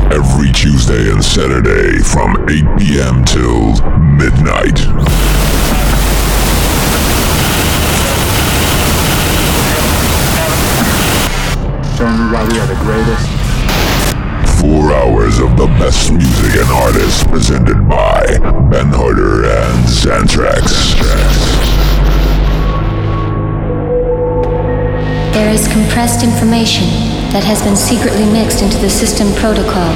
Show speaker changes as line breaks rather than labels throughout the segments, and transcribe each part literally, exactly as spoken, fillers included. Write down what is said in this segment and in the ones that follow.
every Tuesday and Saturday from eight p.m. till midnight.
Everybody are the greatest.
Four hours of the best music and artists presented by Ben Harder and Xantrax.
There is compressed information that has been secretly mixed into the system protocol.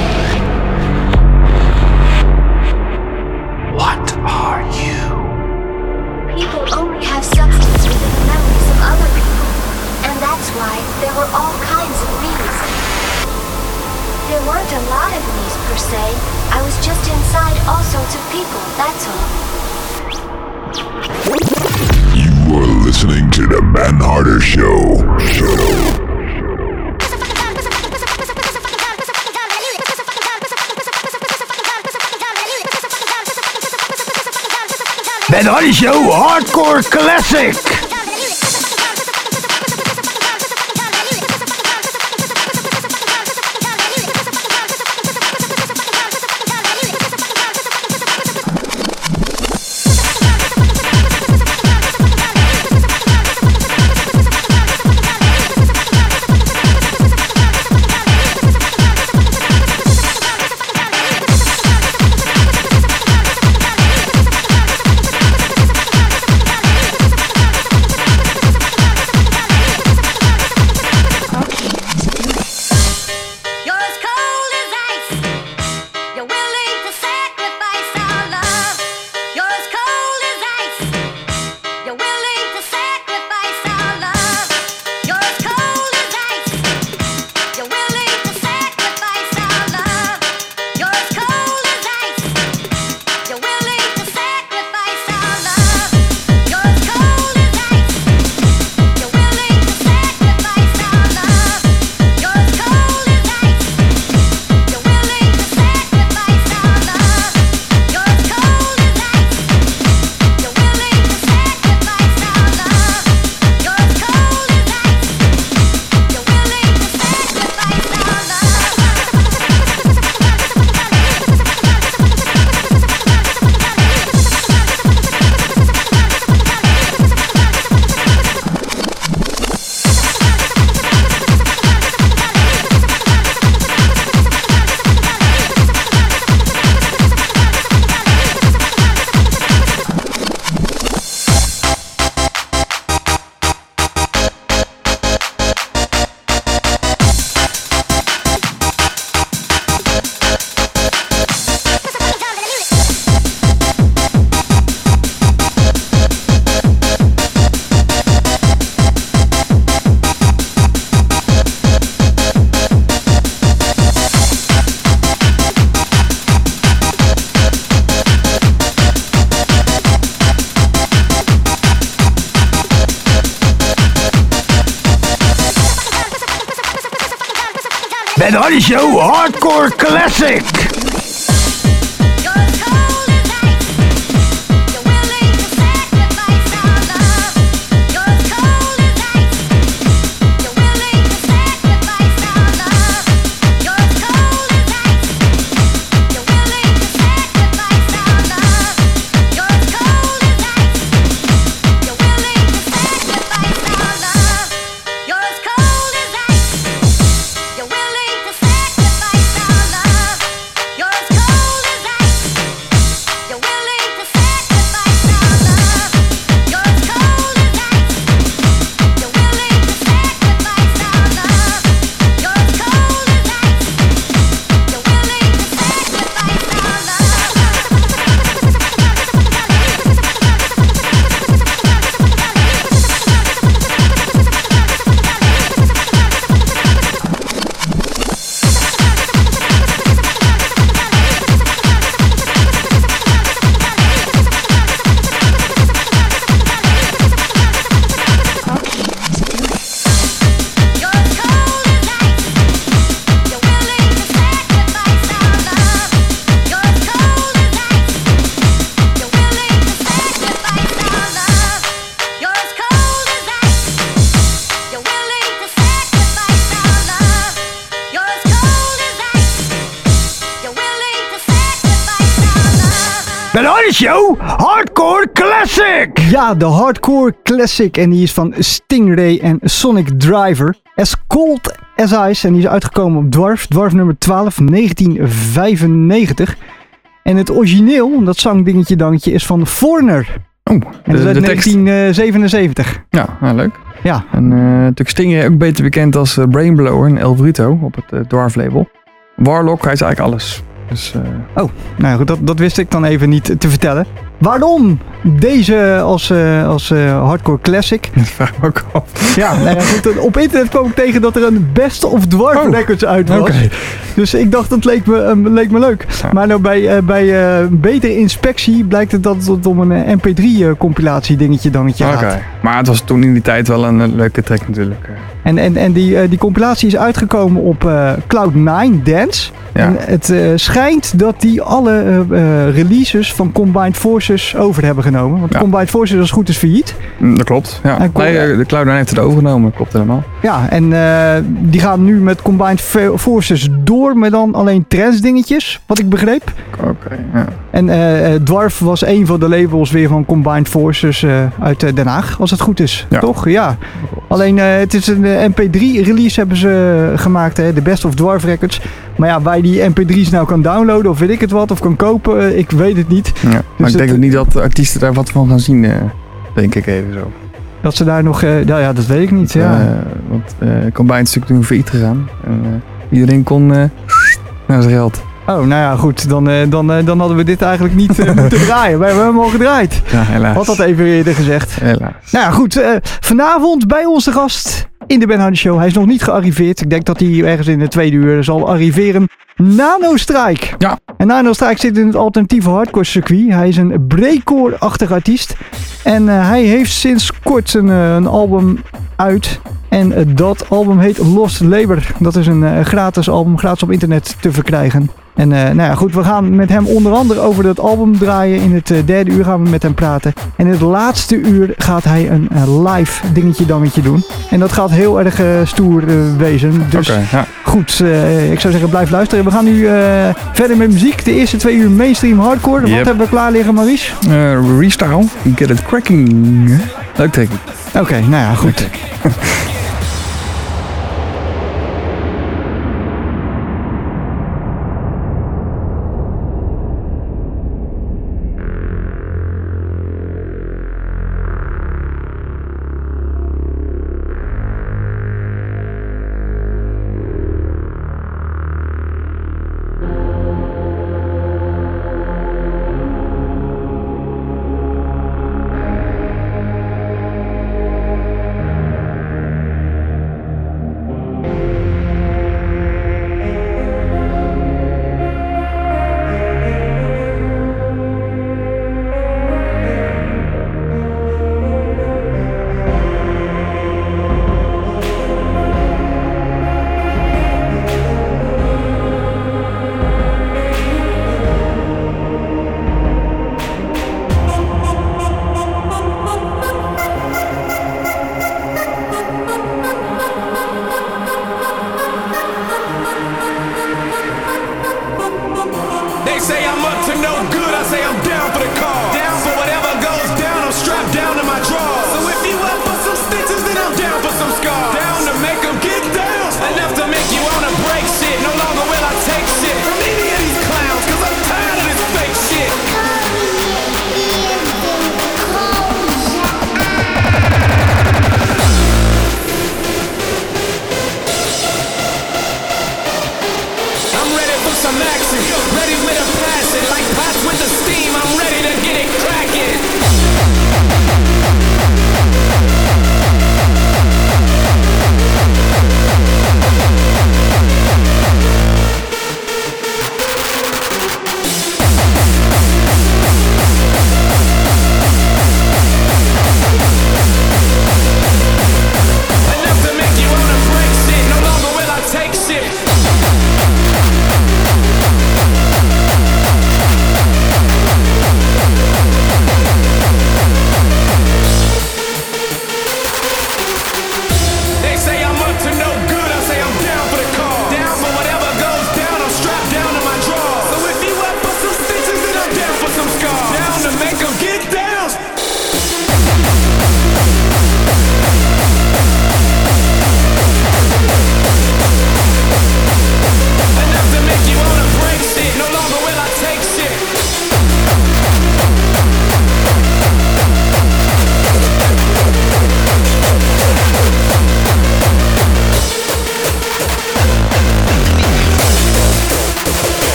What are you?
People only have substance within the memories of other people, and that's why there were all kinds of me's. There weren't a lot of me's per se. I was just inside all sorts of people, that's all.
You are listening to the Ben Harder Show. Show.
Ben Harder Show Hardcore Classic. Ben Harder Show Hardcore Classic.
You're
Ben Hardy Show Hardcore Classic.
Ja, de Hardcore Classic. En die is van Stingray en Sonic Driver. As Cold As Ice. En die is uitgekomen op Dwarf. Dwarf nummer twaalf, negentien vijfennegentig. En het origineel, dat zangdingetje dangetje, is van Foreigner.
Oh,
en dat is uit
de tekst.
negentien zevenenzeventig.
Ja, nou, leuk.
Ja.
En uh, natuurlijk Stingray ook beter bekend als uh, Brainblower en El Brito op het uh, Dwarf label. Warlock, hij is eigenlijk alles. Dus, uh...
Oh, nou goed, dat, dat wist ik dan even niet te vertellen. Waarom deze als, uh, als uh, Hardcore Classic?
Dat vraag ik me ook af.
Ja, nou ja goed, op internet kwam ik tegen dat er een Best of Dwarf oh, Records uit was.
Okay.
Dus ik dacht, dat leek me, uh, leek me leuk. Ja. Maar nou bij, uh, bij uh, betere inspectie blijkt het dat het om een uh, M P drie uh, compilatie dingetje dangetje gaat.
Okay. Maar het was toen in die tijd wel een, een leuke track natuurlijk.
En, en, en die, uh, die compilatie is uitgekomen op uh, Cloud nine Dance. Ja. En het uh, schijnt dat die alle uh, uh, releases van Combined Forces over hebben genomen. Want ja. Combined Forces als goed is failliet.
Mm, dat klopt. Ja. En nee, de Cloud nine heeft het overgenomen. Klopt helemaal.
Ja, en uh, die gaan nu met Combined Forces door. Maar dan alleen trance dingetjes. Wat ik begreep.
Oké, okay, ja.
En uh, Dwarf was een van de labels weer van Combined Forces uh, uit uh, Den Haag. Als het goed is. Ja. Toch? Ja. Alleen uh, het is een uh, M P drie release hebben ze uh, gemaakt. Hè? De Best of Dwarf Records. Maar ja, waar je die M P drie's nou kan downloaden of weet ik het wat. Of kan kopen. Uh, ik weet het niet.
Ja, maar dus ik denk het, ook niet dat de artiesten daar wat van gaan zien. Uh, denk ik even zo.
Dat ze daar nog... Uh, ja, ja, dat weet ik niet. Ja.
Uh, want uh, Combined is natuurlijk toen failliet gegaan. En uh, iedereen kon uh, naar zijn geld.
Oh, nou ja, goed. Dan, uh, dan, uh, dan hadden we dit eigenlijk niet uh, moeten draaien. Wij hebben hem al gedraaid.
Ja, helaas.
Had dat even eerder gezegd.
Helaas.
Nou ja, goed. Uh, vanavond bij onze gast in de Ben Hardy Show. Hij is nog niet gearriveerd. Ik denk dat hij ergens in de tweede uur zal arriveren. Nanostrike.
Ja.
En Nanostrike zit in het alternatieve hardcore circuit. Hij is een breakcore-achtige artiest. En uh, hij heeft sinds kort een, uh, een album uit. En uh, dat album heet Lost Labor. Dat is een uh, gratis album, gratis op internet te verkrijgen. En uh, nou ja, goed, we gaan met hem onder andere over dat album draaien. In het uh, derde uur gaan we met hem praten. En in het laatste uur gaat hij een uh, live dingetje dangetje doen. En dat gaat heel erg uh, stoer uh, wezen. Dus
okay, ja.
goed, uh, ik zou zeggen blijf luisteren. We gaan nu uh, verder met muziek. De eerste twee uur mainstream hardcore. Yep. Wat hebben we klaar liggen, Maurice?
Uh, Restyle, Get It Cracking. Leuk teken.
Oké, okay, nou ja, goed.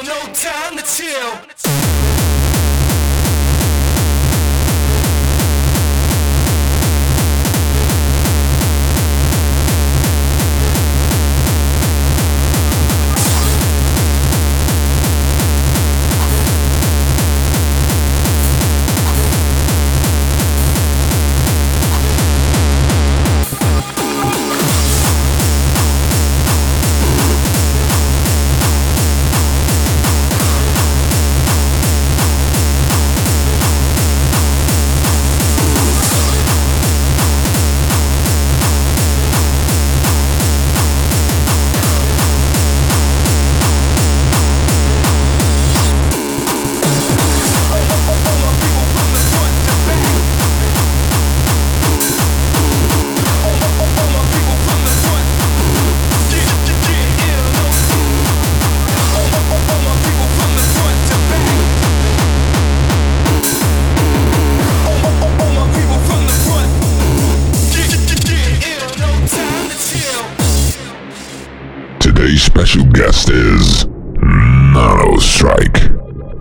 no time to chill.
Today's special guest is Nanostrike.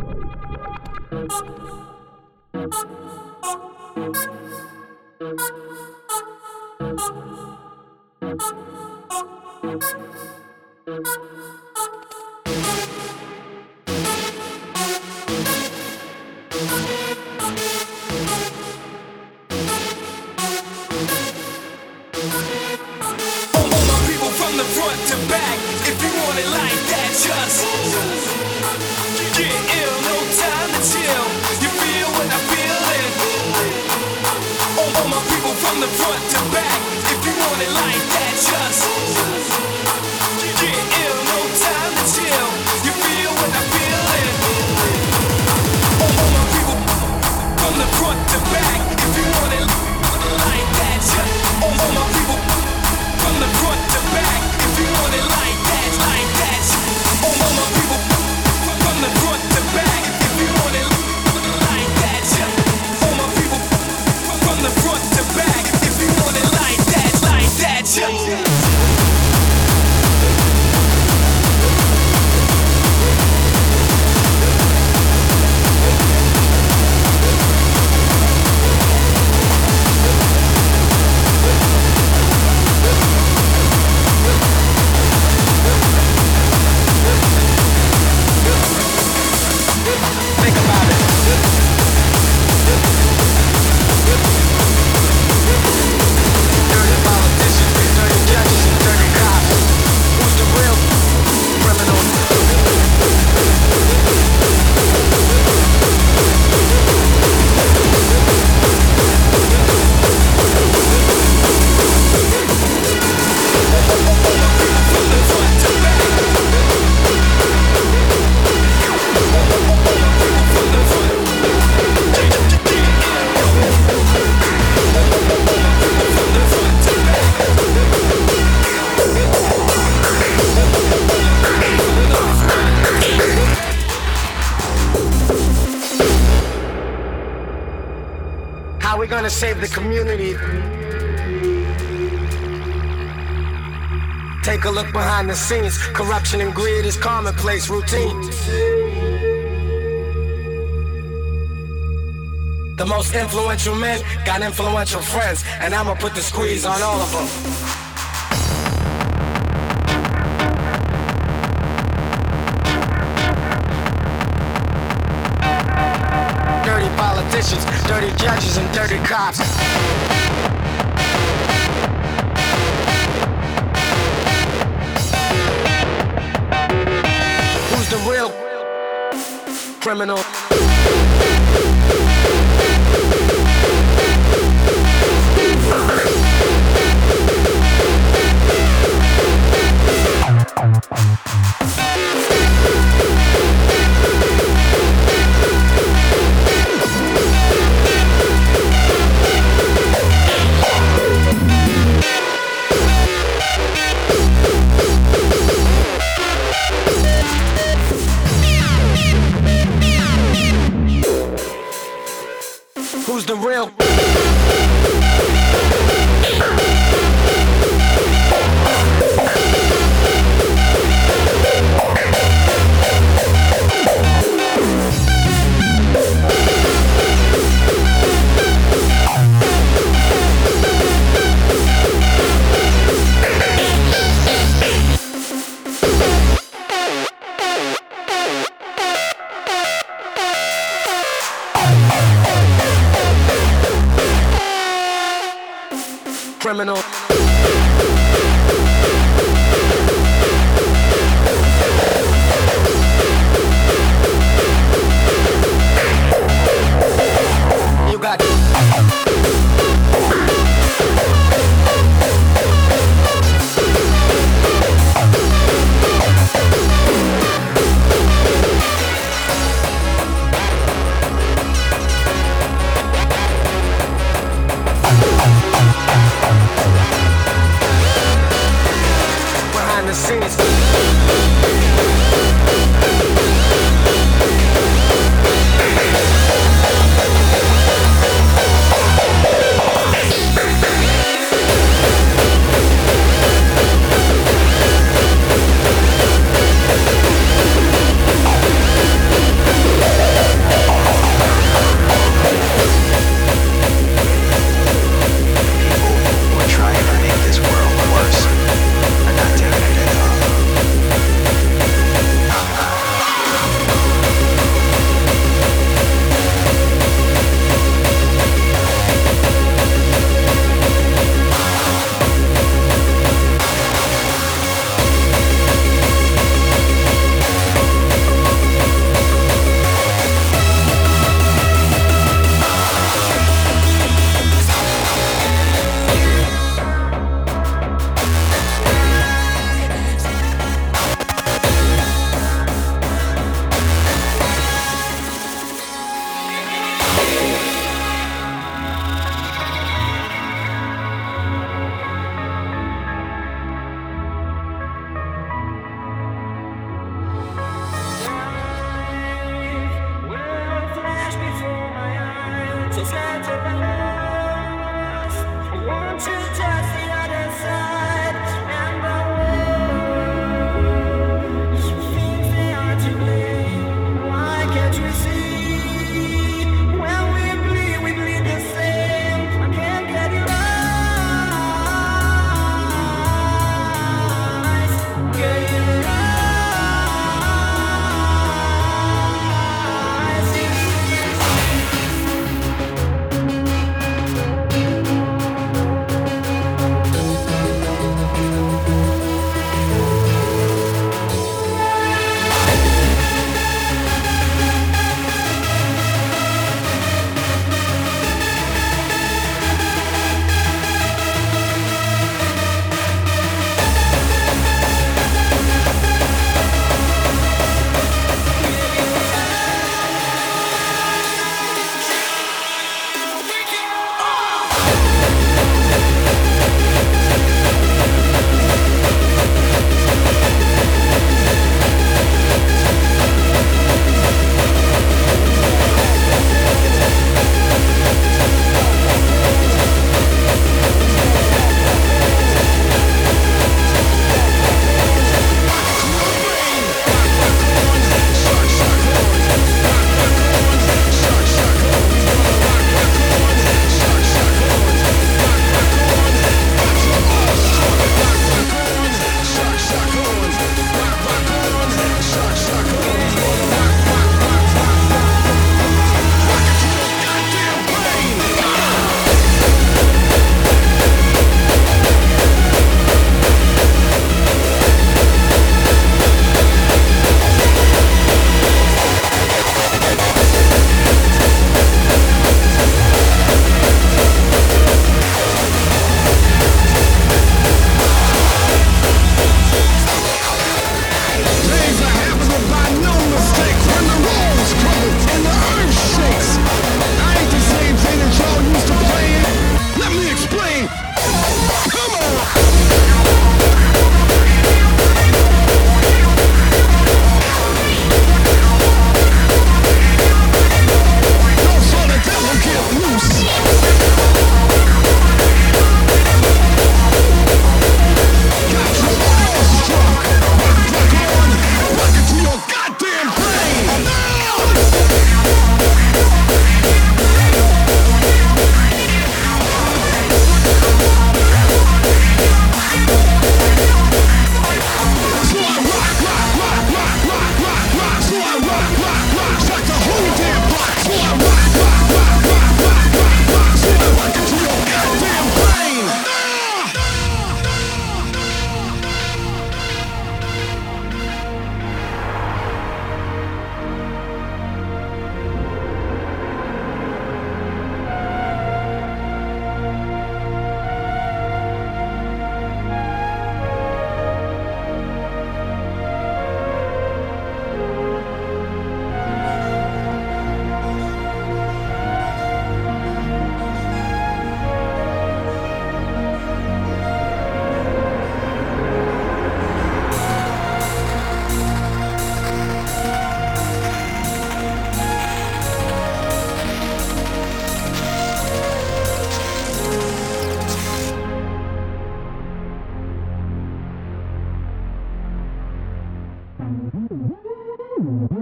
Save the community. Take a look behind the scenes. Corruption and greed is commonplace routine. The most influential men got influential friends, and I'ma put the squeeze on all of them. Dirty politicians, dirty judges, and dirty cops. Who's the real criminal? Who's the real? criminal. You got behind the scenes.
We're trying to make this world worse. I'm not taking it at all.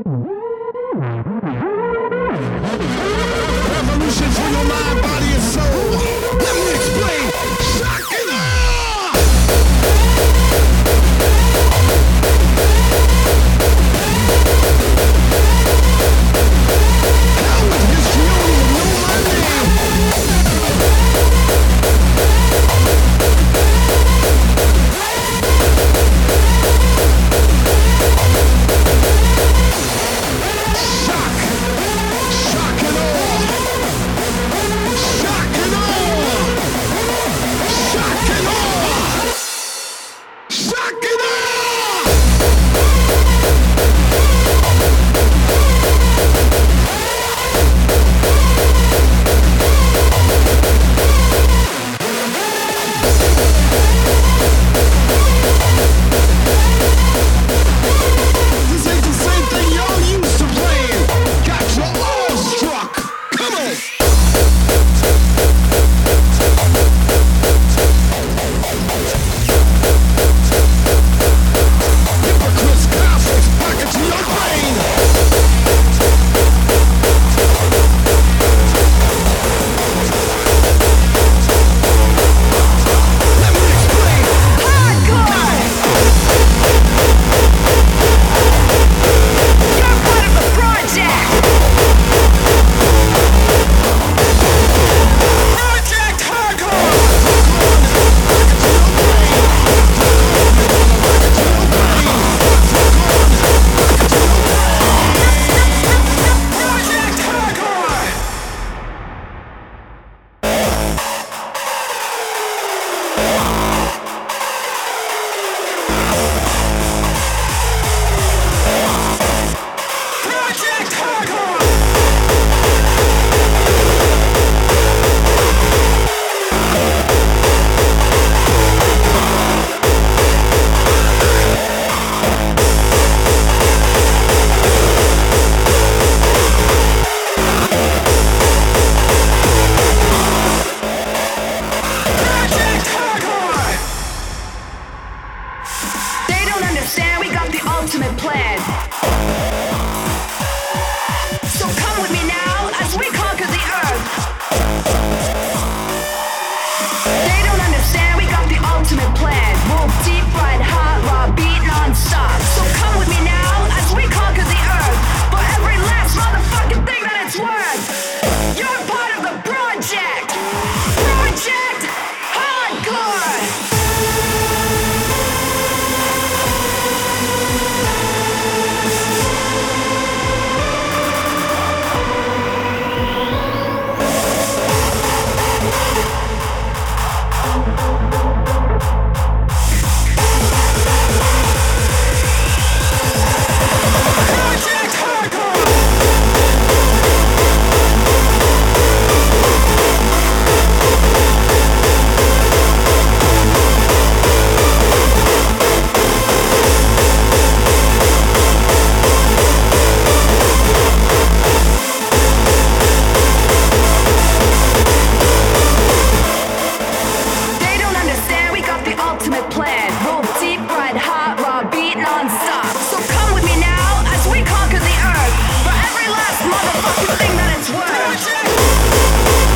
Revolution for your mind, body and soul. Let me explain. Shock and awe. Hell with history, only to know my name. Shock. Shock and awe. Shock and awe. Shock and awe. Shock and awe. This ain't the same thing y'all used to playing. Got you all struck. Come on. Hypocrites, conflicts, back into your brain. Let me explain. Hardcore.
You're part of the project!
Project Hardcore. Project Hardcore. Project Hardcore. Project Hardcore.
They don't understand we got the ultimate plan. So come with me now as we conquer the earth. They don't understand we got the ultimate plan. We'll deep, ride hot, raw beat non-stop. So come with me now as we conquer the earth. For every last motherfucking thing that it's worth. You're part of the project. Project Hardcore.
Project Hardcore.
They don't understand we got the ultimate plan. Roll deep, ride hot, raw beat non-stop. So come with me now as we conquer the earth. For every last motherfucking thing that it's worth.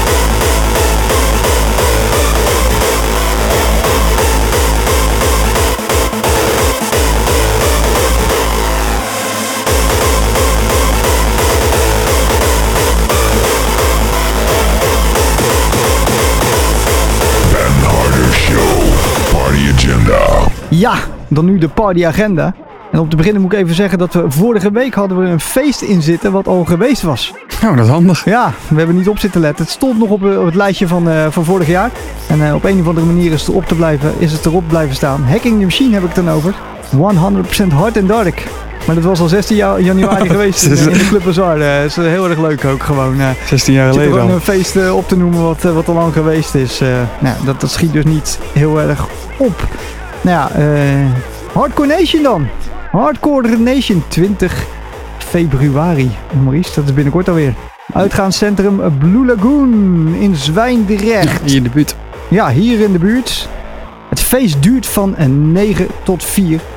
Ben Harder Show. Party Agenda.
Ja, dan nu de partyagenda. En om te beginnen moet ik even zeggen dat we vorige week hadden we een feest in zitten wat al geweest was.
Nou, dat is handig.
Ja, we hebben niet op zitten letten. Het stond nog op, eh, op het lijstje van, eh, van vorig jaar. En eh, op een of andere manier is het, erop te blijven, is het erop blijven staan. Hacking the Machine heb ik het dan over. honderd procent Hard and Dark. Maar dat was al zestien januari geweest in, in de Club Bazaar. Dat is heel erg leuk ook gewoon. Uh,
zestien jaar geleden
gewoon
al.
een feest uh, op te noemen wat, uh, wat al lang geweest is. Uh, nou, dat, dat schiet dus niet heel erg op. Nou ja, uh, Hardcore Nation dan. Hardcore Nation twintig februari. Maurice, dat is binnenkort alweer. Uitgaanscentrum Blue Lagoon in Zwijndrecht.
Hier in de buurt.
Ja, hier in de buurt. Het feest duurt van negen tot vier.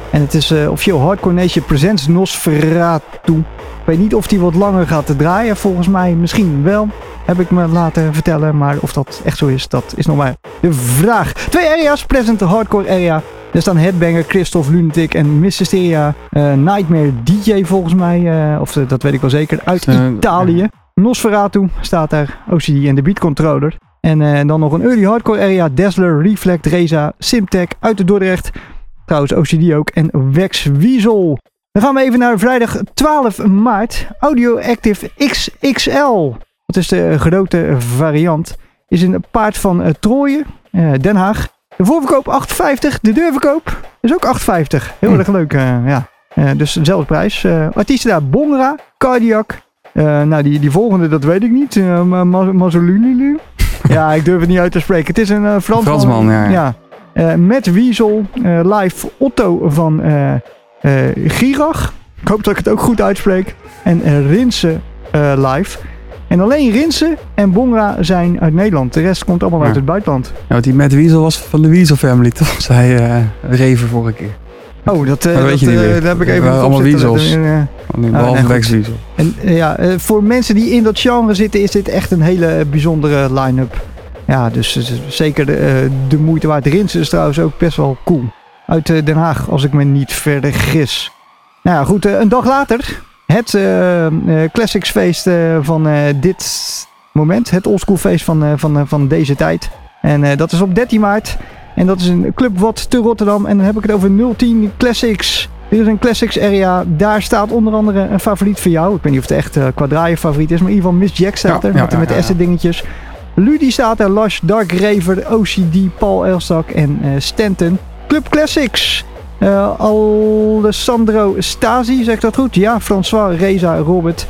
En het is uh, officieel Hardcore Nation Presents Nosferatu. Ik weet niet of die wat langer gaat draaien. Volgens mij misschien wel. Heb ik me laten vertellen. Maar of dat echt zo is, dat is nog maar de vraag. Twee area's. Present Hardcore Area. Er staan Headbanger, Christoph, Lunatic en Miss Hysteria. Uh, Nightmare D J volgens mij. Uh, of uh, dat weet ik wel zeker. Uit uh, Italië. Ja. Nosferatu staat daar. O C D en de Beat Controller. En uh, dan nog een Early Hardcore Area. Dazzler, Reflect, Reza, Simtech uit de Dordrecht. Trouwens O C D ook. En Wax Weasel. Dan gaan we even naar vrijdag twaalf maart. Audio Active X X L. Dat is de grote variant. Is een paard van uh, Trooien. Uh, Den Haag. De voorverkoop acht vijftig. De deurverkoop is ook acht vijftig. Heel erg leuk. Uh, ja. uh, dus dezelfde prijs. Uh, artiesten daar. Bongra. Cardiac. Uh, nou die, die volgende dat weet ik niet. Uh, Mazolulu. Ja, ik durf het niet uit te spreken. Het is een uh, Fransman.
Fransman, ja. ja.
ja. Uh, met Weasel. Uh, live Otto van uh, uh, Girach. Ik hoop dat ik het ook goed uitspreek. En uh, Rinse uh, live. En alleen Rinse en Bongra zijn uit Nederland. De rest komt allemaal ja. uit het buitenland.
Ja, want die Matt Weasel was van de Weasel Family, toch? Zij uh, Reven vorige keer.
Oh, dat, uh,
dat,
dat,
weet je niet
uh,
meer.
dat heb ik even
niet allemaal Weasels. Uh, Behalve
uh,
Wax Weasel.
En uh, ja, uh, voor mensen die in dat genre zitten is dit echt een hele bijzondere line-up. Ja, dus uh, zeker de, uh, de moeite waard. Rinse is trouwens ook best wel cool. Uit uh, Den Haag, als ik me niet vergis. Nou ja, goed. Uh, een dag later... Het uh, uh, Classics feest uh, van uh, dit moment. Het oldschool feest van, uh, van, uh, van deze tijd. En uh, dat is op dertien maart. En dat is een Club Watt te Rotterdam. En dan heb ik het over nul tien Classics. Dit is een Classics area. Daar staat onder andere een favoriet voor jou. Ik weet niet of het echt uh, qua draaien favoriet is. Maar in ieder geval Miss Jack staat
ja,
er.
Ja,
met,
ja,
met de
ja,
asset dingetjes. Ludi staat er. Lash, Dark Raver, O C D, Paul Elstak en uh, Stanton. Club Classics. Uh, Alessandro Stasi, zeg ik dat goed? Ja, François, Reza, Robert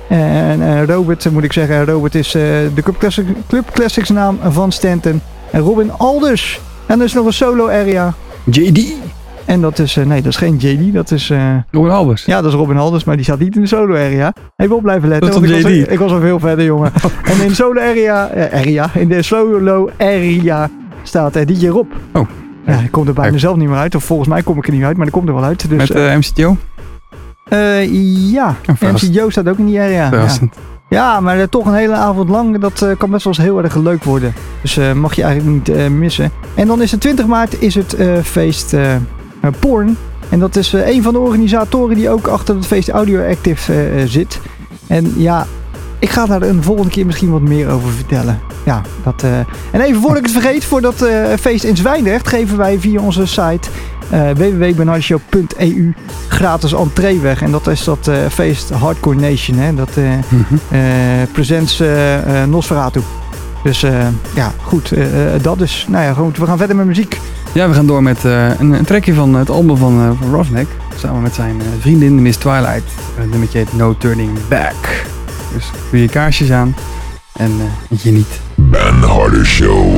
en uh, Robert, moet ik zeggen. Robert is uh, de Club Classics, Club Classics naam van Stanton. En Robin Alders. En er is nog een solo area.
J D.
En dat is, uh, nee, dat is geen J D, dat is... Uh,
Robin Alders.
Ja, dat is Robin Alders, maar die staat niet in de solo area. Even op blijven letten,
dat is
want ik
J D.
was, ik was al veel verder, jongen. En in de solo area, uh, area, in de solo area staat uh, D J Rob.
Oh.
Ja, ik kom er bijna zelf niet meer uit. Of volgens mij kom ik er niet uit, maar dat komt er wel uit. Dus,
met uh, M C Joe?
Uh, ja, oh, M C Joe staat ook in die area. Ja. ja, maar uh, toch een hele avond lang. Dat uh, kan best wel eens heel erg leuk worden. Dus uh, mag je eigenlijk niet uh, missen. En dan is het twintig maart is het uh, feest uh, uh, Porn. En dat is uh, een van de organisatoren die ook achter het feest Audio Active uh, uh, zit. En ja... Ik ga daar een volgende keer misschien wat meer over vertellen. Ja, dat, uh... En even voordat ik het vergeet, voor dat uh, feest in Zwijndrecht geven wij via onze site uh, w w w punt bernardshow punt e u gratis entree weg. En dat is dat uh, feest Hardcore Nation, hè? Dat uh, mm-hmm. uh, presents uh, uh, Nosferatu. Dus uh, ja, goed, uh, dat dus. Nou ja, goed, we gaan verder met muziek.
Ja, we gaan door met uh, een, een trackje van het album van, uh, van Roughneck. Samen met zijn uh, vriendin Miss Twilight. Het nummertje heet No Turning Back. Dus doe je kaarsjes aan en uh, geniet.
Ben Harder Show.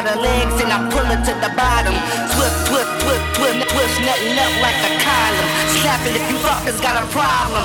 her legs and I pull her to the bottom. Twist, twist, twist, twist, twist, nothing up like a condom. Slap it if you fuckers got a problem.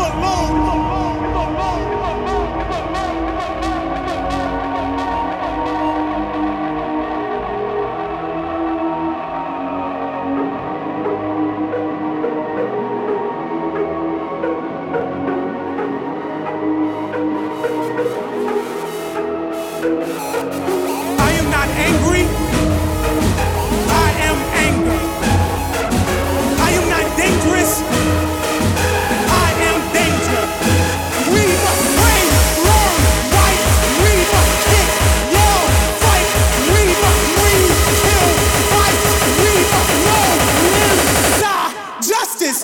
I am not angry. I am anger. I am not dangerous. I am danger. We must pray, learn, fight. We must kick, yell, fight. We must breathe, kill, fight. We must know, live, die, justice.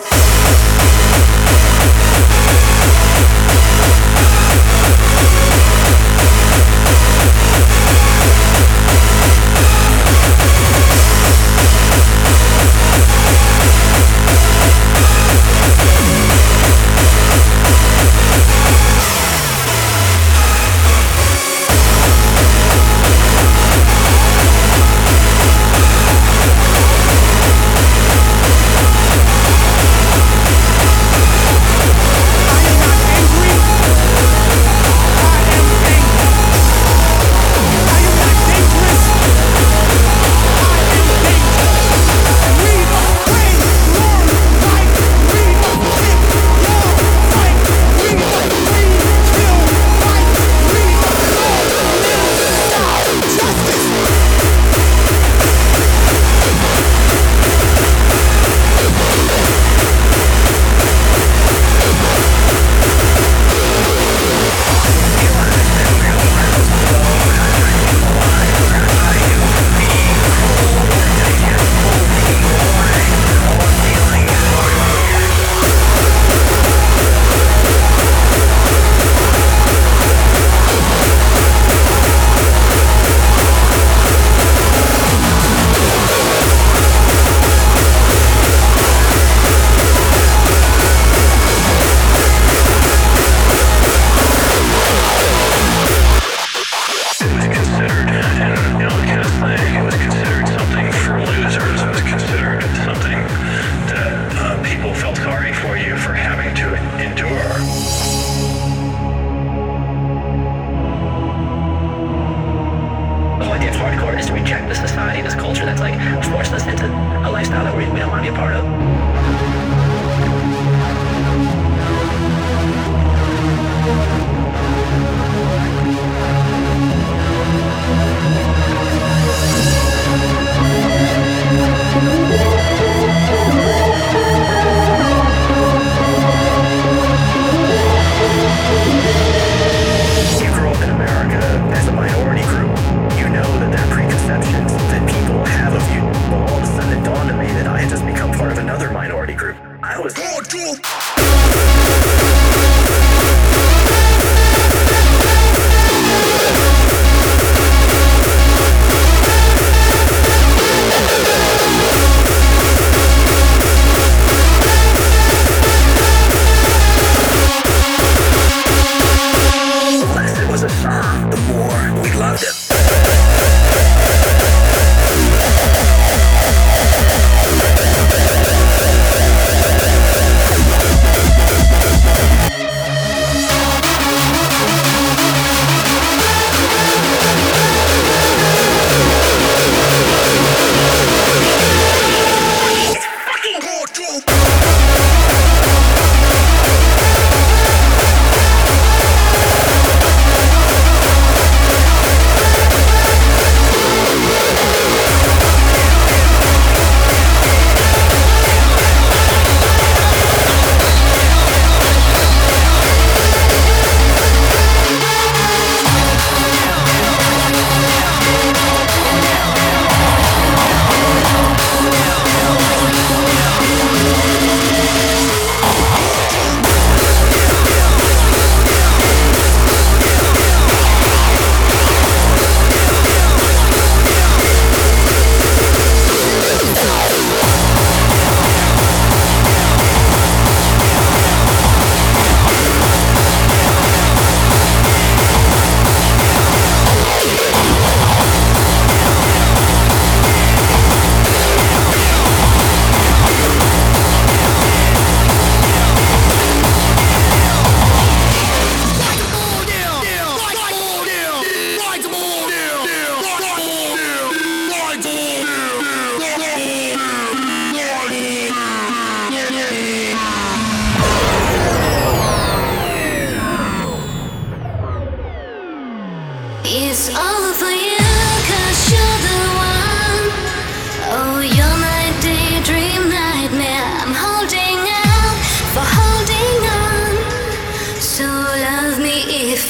That people have of you. Well, all of a sudden it dawned on me that I had just become part of another minority group.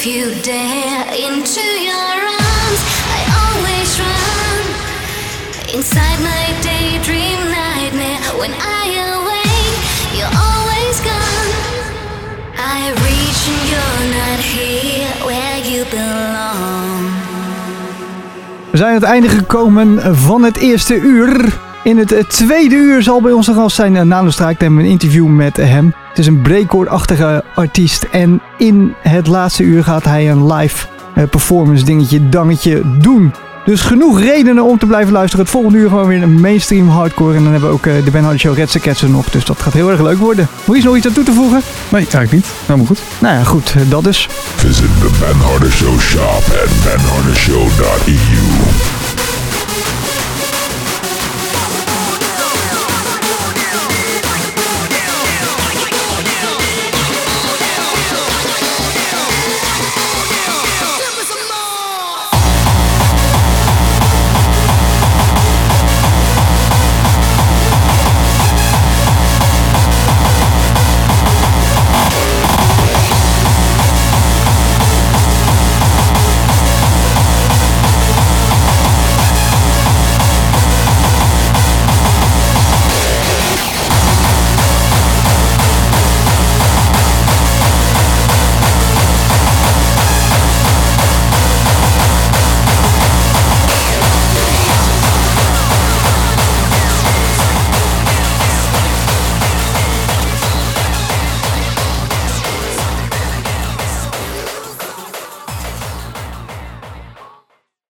If you dare into your arms, I always run. Inside my daydream nightmare, when I awake, you're always gone. I reach and you're not here where you belong.
We zijn aan het einde gekomen van het eerste uur. In het tweede uur zal bij ons de gast zijn Nano Strike. Dan hebben we een interview met hem. Het is een breakcore-achtige artiest. En in het laatste uur gaat hij een live performance dingetje, dangetje doen. Dus genoeg redenen om te blijven luisteren. Het volgende uur gewoon weer een mainstream hardcore. En dan hebben we ook de Ben Harder Show Redse Ketsen nog. Dus dat gaat heel erg leuk worden. Moet je nog iets aan toe te voegen?
Nee, eigenlijk niet. Helemaal goed.
Nou ja, goed. Dat dus.
Visit the Ben Harder Show shop at ben harder show dot e u.